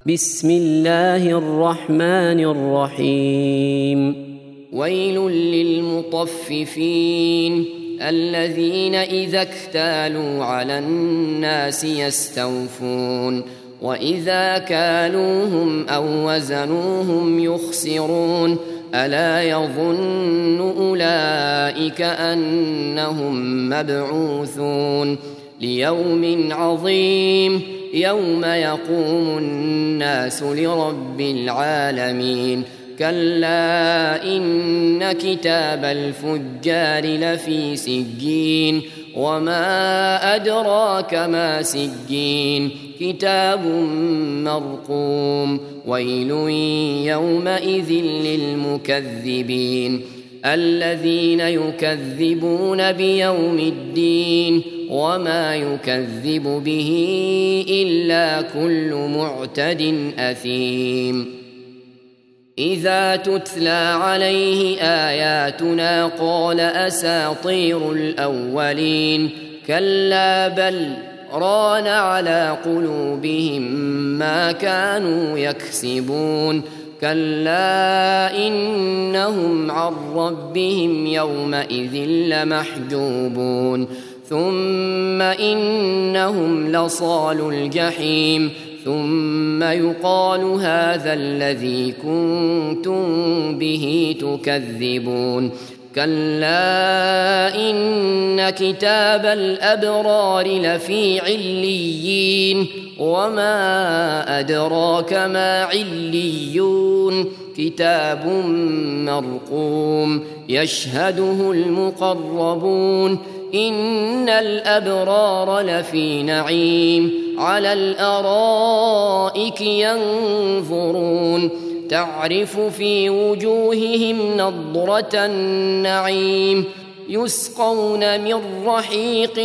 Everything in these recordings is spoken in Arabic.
بسم الله الرحمن الرحيم. ويل للمطففين الذين إذا اكتالوا على الناس يستوفون وإذا كالوهم أو وزنوهم يخسرون ألا يظن أولئك أنهم مبعوثون ليوم عظيم يوم يقوم الناس لرب العالمين كلا إن كتاب الفجار لفي سجين وما أدراك ما سجين كتاب مرقوم ويل يومئذ للمكذبين الذين يكذبون بيوم الدين وما يكذب به إلا كل معتد أثيم إذا تتلى عليه آياتنا قال أساطير الأولين كلا بل ران على قلوبهم ما كانوا يكسبون كلا إنهم عن ربهم يومئذ لمحجوبون ثم إنهم لصالو الجحيم ثم يقال هذا الذي كنتم به تكذبون كلا إن كتاب الأبرار لفي عليين وما أدراك ما عليون كتاب مرقوم يشهده المقربون إن الأبرار لفي نعيم على الأرائك ينظرون تعرف في وجوههم نضرة النعيم يسقون من رحيق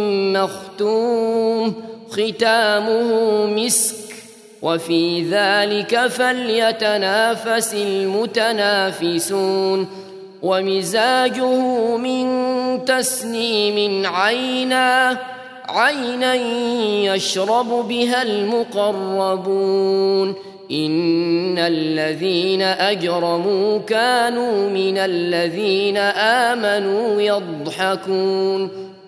مختوم ختامه مسك وفي ذلك فليتنافس المتنافسون ومزاجه من تسنيم عينا يشرب بها المقربون إن الذين أجرموا كانوا من الذين آمنوا يضحكون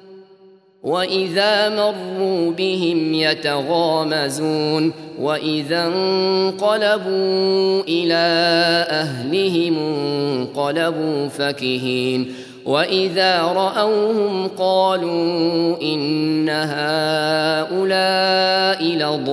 وإذا مروا بهم يتغامزون وإذا انقلبوا إلى أهلهم انقلبوا فكهين وإذا رأوهم قالوا إن هؤلاء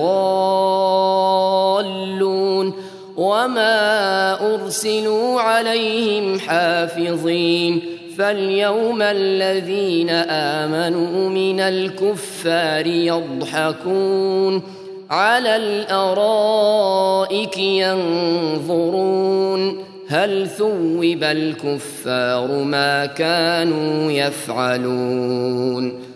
لضالون وما أرسلوا عليهم حافظين فاليوم الذين آمنوا من الكفار يضحكون على الأرائك ينظرون هل ثوب الكفار ما كانوا يفعلون